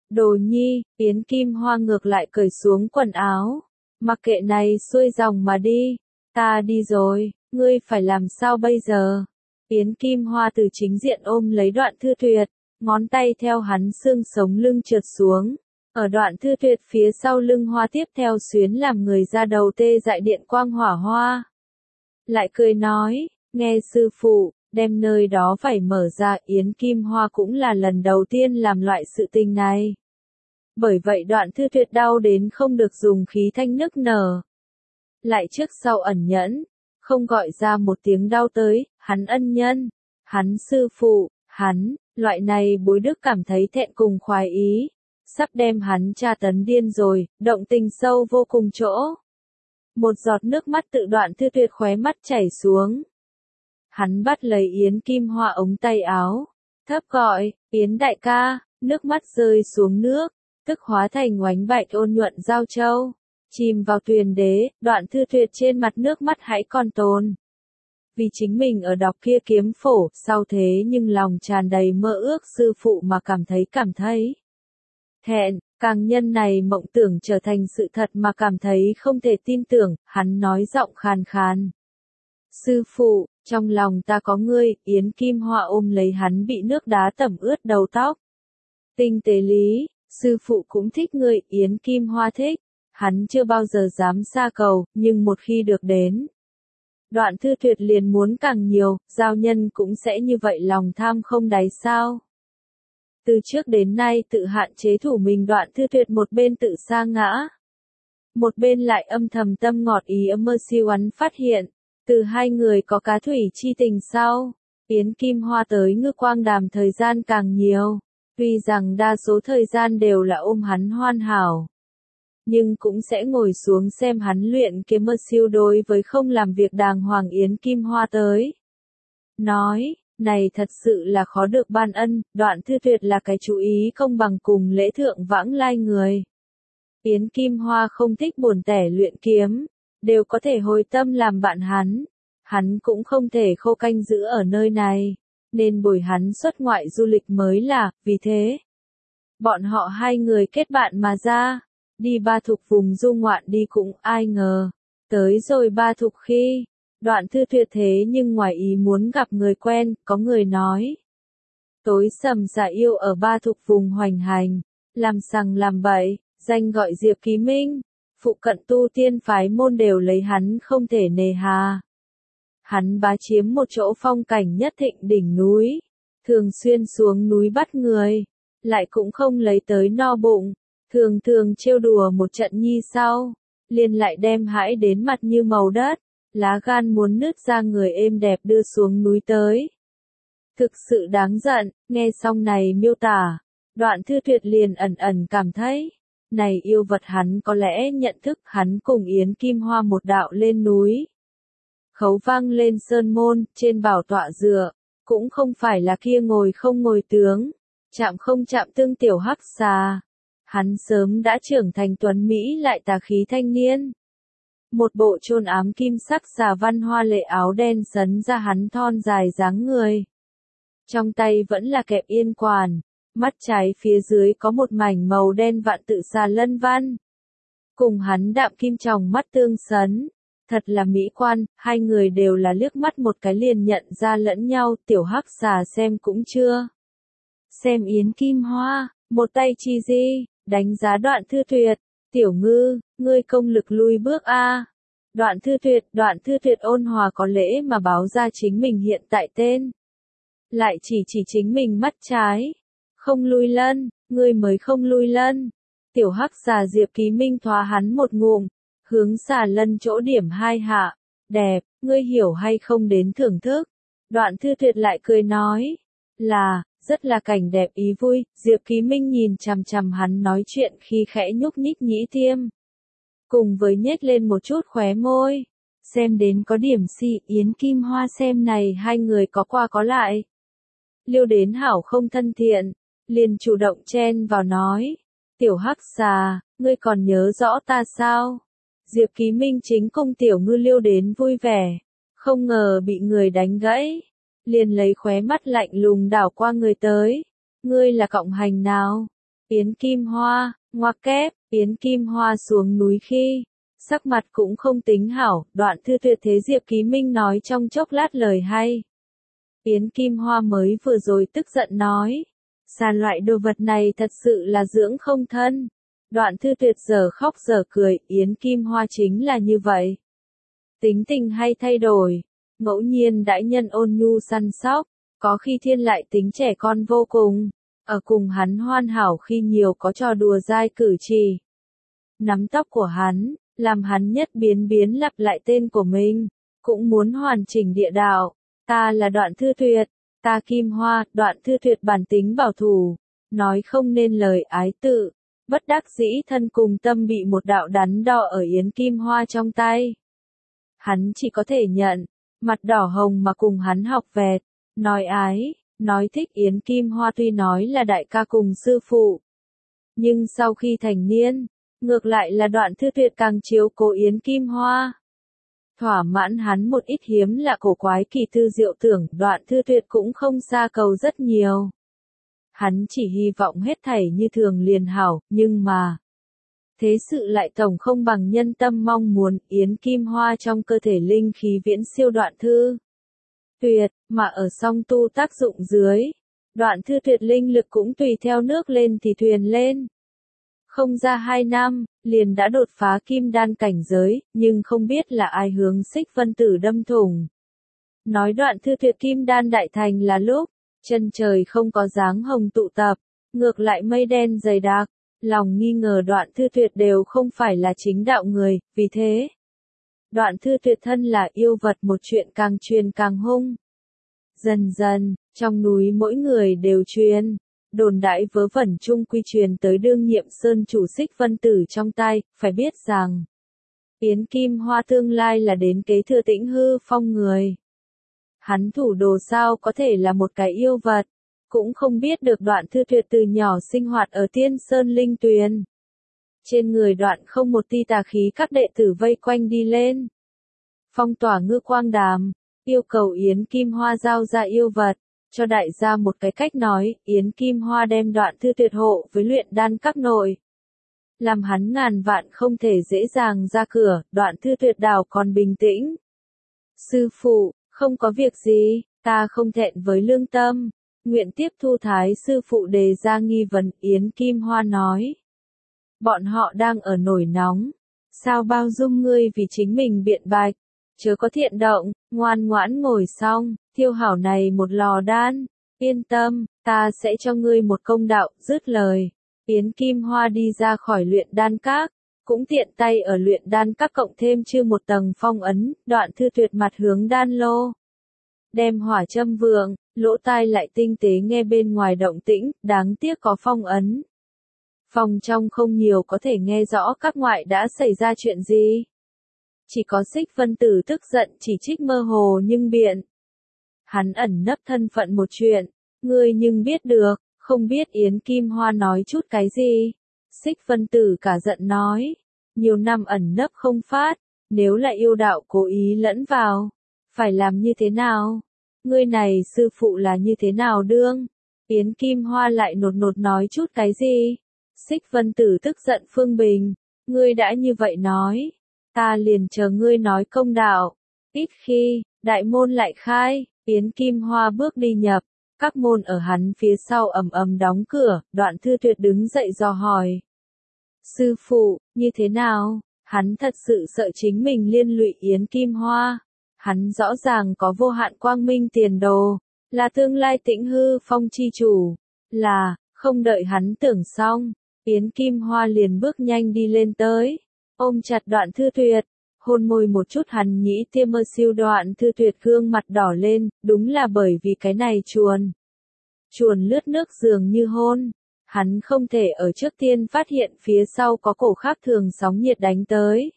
Đồ nhi, Yến Kim Hoa ngược lại cởi xuống quần áo. Mặc kệ này xuôi dòng mà đi. Ta đi rồi, ngươi phải làm sao bây giờ? Yến Kim Hoa từ chính diện ôm lấy Đoạn Thư Tuyệt, ngón tay theo hắn xương sống lưng trượt xuống. Ở Đoạn Thư Tuyệt phía sau lưng hoa tiếp theo xuyến làm người ra đầu tê dại điện quang hỏa hoa. Lại cười nói, nghe sư phụ, đem nơi đó phải mở ra. Yến Kim Hoa cũng là lần đầu tiên làm loại sự tình này. Bởi vậy Đoạn Thư Tuyệt đau đến không được dùng khí thanh nức nở. Lại trước sau ẩn nhẫn, không gọi ra một tiếng đau tới, hắn ân nhân, hắn sư phụ, hắn, loại này bối đức cảm thấy thẹn cùng khoái ý. Sắp đem hắn tra tấn điên rồi, động tình sâu vô cùng chỗ. Một giọt nước mắt tự Đoạn Thư Tuyệt khóe mắt chảy xuống. Hắn bắt lấy Yến Kim Hoa ống tay áo, thấp gọi, Yến đại ca, nước mắt rơi xuống nước, tức hóa thành oánh bạch ôn nhuận giao châu, chìm vào tuyền đế. Đoạn Thư Tuyệt trên mặt nước mắt hãy còn tồn. Vì chính mình ở đọc kia kiếm phổ, sau thế nhưng lòng tràn đầy mơ ước sư phụ mà cảm thấy cảm thấy thẹn, càng nhân này mộng tưởng trở thành sự thật mà cảm thấy không thể tin tưởng. Hắn nói giọng khàn khàn, sư phụ, trong lòng ta có ngươi. Yến Kim Hoa ôm lấy hắn bị nước đá tẩm ướt đầu tóc. Tinh tế lý, sư phụ cũng thích ngươi. Yến Kim Hoa thích, hắn chưa bao giờ dám xa cầu, nhưng một khi được đến Đoạn Thư Tuyệt liền muốn càng nhiều. Giao nhân cũng sẽ như vậy lòng tham không đáy sao? Từ trước đến nay tự hạn chế thủ mình, Đoạn Thư Tuyệt một bên tự sa ngã, một bên lại âm thầm tâm ngọt ý ấm mơ siêu ắn phát hiện, từ hai người có cá thủy chi tình sau. Yến Kim Hoa tới Ngư Quang Đàm thời gian càng nhiều, tuy rằng đa số thời gian đều là ôm hắn hoàn hảo, nhưng cũng sẽ ngồi xuống xem hắn luyện kiếm mơ siêu. Đối với không làm việc đàng hoàng Yến Kim Hoa tới nói, này thật sự là khó được ban ân. Đoạn Thư Tuyệt là cái chú ý công bằng cùng lễ thượng vãng lai người. Yến Kim Hoa không thích buồn tẻ luyện kiếm, đều có thể hồi tâm làm bạn hắn. Hắn cũng không thể khô canh giữ ở nơi này, nên bồi hắn xuất ngoại du lịch mới là. Vì thế, bọn họ hai người kết bạn mà ra, đi Ba Thục vùng du ngoạn đi. Cũng ai ngờ, tới rồi Ba Thục khi Đoạn Thư Tuyệt thế nhưng ngoài ý muốn gặp người quen. Có người nói, tối sầm dạ yêu ở Ba Thục vùng hoành hành, làm sằng làm bậy, danh gọi Diệp Ký Minh. Phụ cận tu tiên phái môn đều lấy hắn không thể nề hà. Hắn bá chiếm một chỗ phong cảnh nhất thịnh đỉnh núi, thường xuyên xuống núi bắt người, lại cũng không lấy tới no bụng, thường thường trêu đùa một trận nhi sau, liền lại đem hãi đến mặt như màu đất, lá gan muốn nứt ra người êm đẹp đưa xuống núi tới. Thực sự đáng giận. Nghe xong này miêu tả, Đoạn Thư Tuyệt liền ẩn ẩn cảm thấy, này yêu vật hắn có lẽ nhận thức. Hắn cùng Yến Kim Hoa một đạo lên núi, khấu vang lên sơn môn, trên bảo tọa dựa, cũng không phải là kia ngồi không ngồi tướng, chạm không chạm tương tiểu hắc xà. Hắn sớm đã trưởng thành tuấn Mỹ lại tà khí thanh niên. Một bộ chôn ám kim sắc xà văn hoa lệ áo đen sấn ra hắn thon dài dáng người. Trong tay vẫn là kẹp yên quản, mắt trái phía dưới có một mảnh màu đen vạn tự xà lân văn. Cùng hắn đạm kim tròng mắt tương sấn, thật là mỹ quan. Hai người đều là liếc mắt một cái liền nhận ra lẫn nhau. Tiểu hắc xà xem cũng chưa xem Yến Kim Hoa, một tay chi di, đánh giá Đoạn Thư Tuyệt. Tiểu Ngư, ngươi công lực lui bước a. Đoạn Thư Tuyệt, Đoạn Thư Tuyệt ôn hòa có lễ mà báo ra chính mình hiện tại tên. Lại chỉ chỉ chính mình mắt trái. Không lui lân, ngươi mới không lui lân. Tiểu hắc xà Diệp Ký Minh thoá hắn một ngụm, hướng xà lân chỗ điểm hai hạ. Đẹp, ngươi hiểu hay không đến thưởng thức. Đoạn Thư Tuyệt lại cười nói, là, rất là cảnh đẹp ý vui. Diệp Ký Minh nhìn chằm chằm hắn nói chuyện khi khẽ nhúc nhích nhĩ tiêm, cùng với nhếch lên một chút khóe môi, xem đến có điểm si. Yến Kim Hoa xem này hai người có qua có lại, liêu đến hảo không thân thiện, liền chủ động chen vào nói, tiểu hắc xà, ngươi còn nhớ rõ ta sao? Diệp Ký Minh chính cùng Tiểu Ngư liêu đến vui vẻ, không ngờ bị người đánh gãy, liền lấy khóe mắt lạnh lùng đảo qua người tới, ngươi là cộng hành nào? Yến Kim Hoa, ngoặc kép, Yến Kim Hoa xuống núi khi, sắc mặt cũng không tính hảo, Đoạn Thư Tuyệt thế Diệp Ký Minh nói trong chốc lát lời hay. Yến Kim Hoa mới vừa rồi tức giận nói, sàn loại đồ vật này thật sự là dưỡng không thân. Đoạn Thư Tuyệt giờ khóc giờ cười, Yến Kim Hoa chính là như vậy. Tính tình hay thay đổi, ngẫu nhiên đãi nhân ôn nhu săn sóc, có khi thiên lại tính trẻ con vô cùng, ở cùng hắn hoàn hảo khi nhiều có trò đùa dai cử chỉ. Nắm tóc của hắn, làm hắn nhất biến biến lặp lại tên của mình, cũng muốn hoàn chỉnh địa đạo, ta là Đoạn Thư Tuyệt, ta Kim Hoa. Đoạn Thư Tuyệt bản tính bảo thủ, nói không nên lời ái tự, bất đắc dĩ thân cùng tâm bị một đạo đắn đo ở Yến Kim Hoa trong tay. Hắn chỉ có thể nhận, mặt đỏ hồng mà cùng hắn học vẹt, nói ái, nói thích Yến Kim Hoa tuy nói là đại ca cùng sư phụ. Nhưng sau khi thành niên, ngược lại là Đoạn Thư Tuyệt càng chiếu cố Yến Kim Hoa. Thỏa mãn hắn một ít hiếm lạ cổ quái kỳ thư diệu tưởng, Đoạn Thư Tuyệt cũng không xa cầu rất nhiều. Hắn chỉ hy vọng hết thảy như thường liền hảo, nhưng mà thế sự lại tổng không bằng nhân tâm mong muốn. Yến Kim Hoa trong cơ thể linh khí viễn siêu Đoạn Thư Tuyệt, mà ở song tu tác dụng dưới, Đoạn Thư Tuyệt linh lực cũng tùy theo nước lên thì thuyền lên. Không ra hai năm, liền đã đột phá kim đan cảnh giới, nhưng không biết là ai hướng Xích Vân Tử đâm thủng. Nói Đoạn Thư Tuyệt kim đan đại thành là lúc, chân trời không có dáng hồng tụ tập, ngược lại mây đen dày đặc, lòng nghi ngờ Đoạn Thư Tuyệt đều không phải là chính đạo người, vì thế, Đoạn Thư Tuyệt thân là yêu vật một chuyện càng truyền càng hung. Dần dần, trong núi mỗi người đều truyền, đồn đại vớ vẩn chung quy truyền tới đương nhiệm sơn chủ Xích Vân Tử trong tay, phải biết rằng, Yến Kim Hoa tương lai là đến kế thừa Tĩnh Hư Phong người. Hắn thủ đồ sao có thể là một cái yêu vật, cũng không biết được Đoạn Thư Tuyệt từ nhỏ sinh hoạt ở Tiên Sơn Linh Tuyền. Trên người Đoạn không một ti tà khí, các đệ tử vây quanh đi lên. Phong tỏa Ngư Quang Đàm, yêu cầu Yến Kim Hoa giao ra yêu vật, cho đại gia một cái cách nói. Yến Kim Hoa đem Đoạn Thư Tuyệt hộ với luyện đan các nội, làm hắn ngàn vạn không thể dễ dàng ra cửa. Đoạn Thư Tuyệt đảo còn bình tĩnh. Sư phụ, không có việc gì, ta không thẹn với lương tâm, nguyện tiếp thu Thái sư phụ đề ra nghi vấn. Yến Kim Hoa nói, bọn họ đang ở nổi nóng, sao bao dung ngươi vì chính mình biện bạch, chớ có thiện động, ngoan ngoãn ngồi xong, thiêu hảo này một lò đan, yên tâm, ta sẽ cho ngươi một công đạo. Dứt lời, Yến Kim Hoa đi ra khỏi luyện đan các, cũng tiện tay ở luyện đan các cộng thêm chưa một tầng phong ấn. Đoạn Thư Tuyệt mặt hướng đan lô, đem hỏa châm vượng, lỗ tai lại tinh tế nghe bên ngoài động tĩnh, đáng tiếc có phong ấn. Phòng trong không nhiều có thể nghe rõ các ngoại đã xảy ra chuyện gì. Chỉ có Xích Vân Tử tức giận chỉ trích mơ hồ nhưng biện. Hắn ẩn nấp thân phận một chuyện, ngươi nhưng biết được, không biết Yến Kim Hoa nói chút cái gì. Xích Vân Tử cả giận nói, nhiều năm ẩn nấp không phát, nếu là yêu đạo cố ý lẫn vào, phải làm như thế nào? Ngươi này sư phụ là như thế nào đương? Yến Kim Hoa lại nột nột nói chút cái gì? Xích Vân Tử tức giận phương bình, ngươi đã như vậy nói, ta liền chờ ngươi nói công đạo. Ít khi, đại môn lại khai, Yến Kim Hoa bước đi nhập, các môn ở hắn phía sau ầm ầm đóng cửa. Đoạn Thư Tuyệt đứng dậy dò hỏi, sư phụ, như thế nào? Hắn thật sự sợ chính mình liên lụy Yến Kim Hoa. Hắn rõ ràng có vô hạn quang minh tiền đồ, là tương lai Tĩnh Hư Phong chi chủ, là, không đợi hắn tưởng xong, Yến Kim Hoa liền bước nhanh đi lên tới, ôm chặt Đoạn Thư Tuyệt, hôn môi một chút. Hắn nhĩ tiêm mơ siêu. Đoạn Thư Tuyệt gương mặt đỏ lên, đúng là bởi vì cái này chuồn. Chuồn lướt nước dường như hôn, hắn không thể ở trước tiên phát hiện phía sau có cổ khác thường sóng nhiệt đánh tới.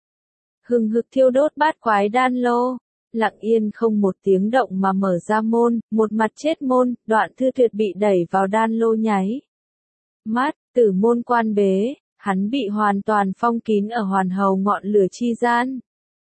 Hừng hực thiêu đốt bát quái đan lô, lặng yên không một tiếng động mà mở ra môn, một mặt chết môn. Đoạn Thư Tuyệt bị đẩy vào đan lô nháy mắt, tử môn quan bế, hắn bị hoàn toàn phong kín ở hoàn hầu ngọn lửa chi gian.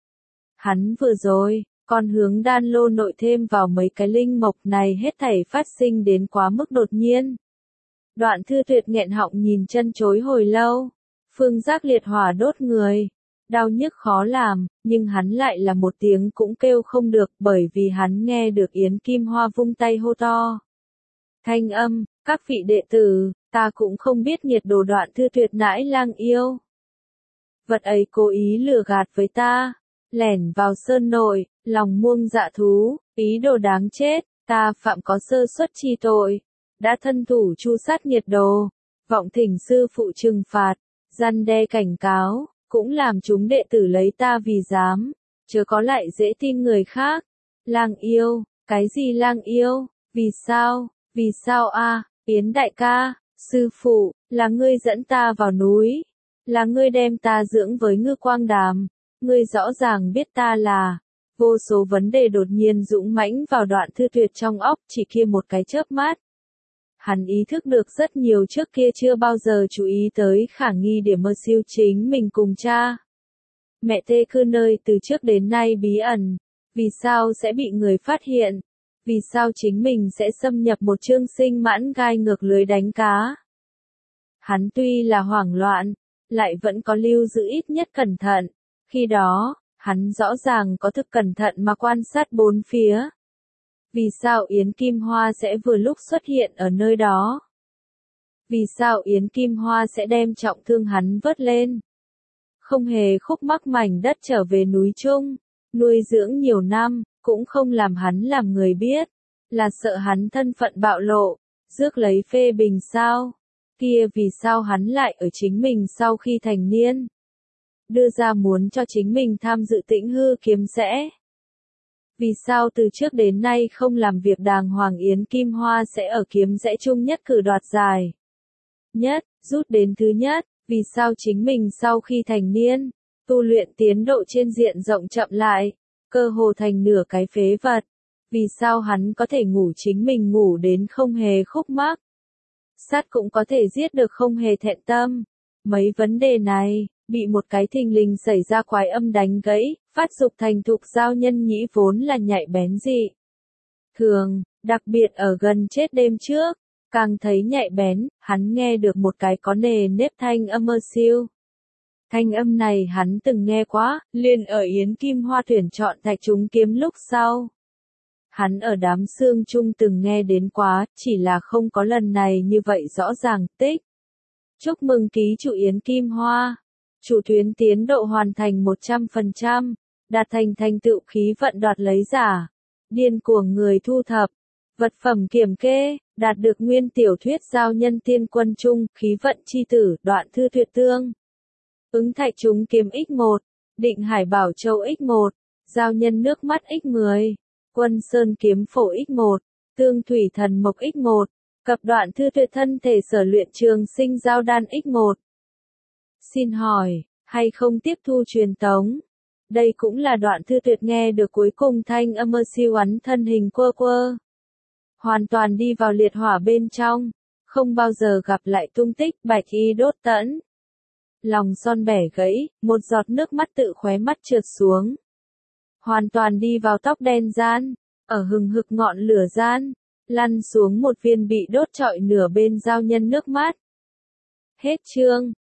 Hắn vừa rồi, còn hướng đan lô nội thêm vào mấy cái linh mộc này, hết thảy phát sinh đến quá mức đột nhiên. Đoạn Thư Tuyệt nghẹn họng nhìn chân chối hồi lâu. Phương giác liệt hỏa đốt người. Đau nhức khó làm, nhưng hắn lại là một tiếng cũng kêu không được bởi vì hắn nghe được Yến Kim Hoa vung tay hô to. Thanh âm, các vị đệ tử, ta cũng không biết nhiệt đồ Đoạn Thư Tuyệt nãi lang yêu. Vật ấy cố ý lừa gạt với ta, lẻn vào sơn nội, lòng muông dạ thú, ý đồ đáng chết, ta phạm có sơ suất chi tội, đã thân thủ chu sát nhiệt đồ, vọng thỉnh sư phụ trừng phạt, răn đe cảnh cáo, cũng làm chúng đệ tử lấy ta vì dám, chớ có lại dễ tin người khác. Lang yêu, cái gì lang yêu, vì sao, vì sao a? Yến đại ca, sư phụ, là ngươi dẫn ta vào núi, là ngươi đem ta dưỡng với Ngư Quang Đàm, ngươi rõ ràng biết ta là. Vô số vấn đề đột nhiên dũng mãnh vào Đoạn Thư Tuyệt trong óc chỉ kia một cái chớp mắt. Hắn ý thức được rất nhiều trước kia chưa bao giờ chú ý tới khả nghi điểm mơ siêu chính mình cùng cha. Mẹ tê cư nơi từ trước đến nay bí ẩn, vì sao sẽ bị người phát hiện, vì sao chính mình sẽ xâm nhập một chương sinh mãn gai ngược lưới đánh cá. Hắn tuy là hoảng loạn, lại vẫn có lưu giữ ít nhất cẩn thận, khi đó, hắn rõ ràng có thực cẩn thận mà quan sát bốn phía. Vì sao Yến Kim Hoa sẽ vừa lúc xuất hiện ở nơi đó? Vì sao Yến Kim Hoa sẽ đem trọng thương hắn vớt lên? Không hề khúc mắc mảnh đất trở về núi Trung, nuôi dưỡng nhiều năm, cũng không làm hắn làm người biết, là sợ hắn thân phận bạo lộ, rước lấy phê bình sao? Kia vì sao hắn lại ở chính mình sau khi thành niên? Đưa ra muốn cho chính mình tham dự Tĩnh Hư kiếm sẽ. Vì sao từ trước đến nay không làm việc đàng hoàng Yến Kim Hoa sẽ ở kiếm rẽ chung nhất cử đoạt giải nhất, rút đến thứ nhất, vì sao chính mình sau khi thành niên, tu luyện tiến độ trên diện rộng chậm lại, cơ hồ thành nửa cái phế vật, vì sao hắn có thể ngủ chính mình ngủ đến không hề khúc mắc, sát cũng có thể giết được không hề thẹn tâm, mấy vấn đề này, bị một cái thình lình xảy ra quái âm đánh gãy, phát dục thành thục giao nhân nhĩ vốn là nhạy bén dị. Thường, đặc biệt ở gần chết đêm trước, càng thấy nhạy bén, hắn nghe được một cái có nề nếp thanh âm mơ siêu. Thanh âm này hắn từng nghe quá, liền ở Yến Kim Hoa tuyển chọn thạch trúng kiếm lúc sau. Hắn ở đám xương chung từng nghe đến quá, chỉ là không có lần này như vậy rõ ràng, tích. Chúc mừng ký chủ Yến Kim Hoa. Chủ tuyến tiến độ hoàn thành một trăm phần trăm, đạt thành thành tựu khí vận đoạt lấy giả, điên cuồng người thu thập, vật phẩm kiểm kê, đạt được nguyên tiểu thuyết giao nhân tiên quân chung, khí vận chi tử, Đoạn Thư Tuyệt tương. Ứng thạch trúng kiếm x một, định hải bảo châu x một, giao nhân nước mắt x mười, quân sơn kiếm phổ x một, tương thủy thần mộc x một, cập Đoạn Thư Tuyệt thân thể sở luyện trường sinh giao đan x một. Xin hỏi, hay không tiếp thu truyền tống? Đây cũng là Đoạn Thư Tuyệt nghe được cuối cùng thanh âm mơ siêu ắn thân hình quơ quơ. Hoàn toàn đi vào liệt hỏa bên trong, không bao giờ gặp lại tung tích bạch y đốt tẫn. Lòng son bẻ gãy, một giọt nước mắt tự khóe mắt trượt xuống. Hoàn toàn đi vào tóc đen gian, ở hừng hực ngọn lửa gian, lăn xuống một viên bị đốt trọi nửa bên giao nhân nước mắt. Hết chương.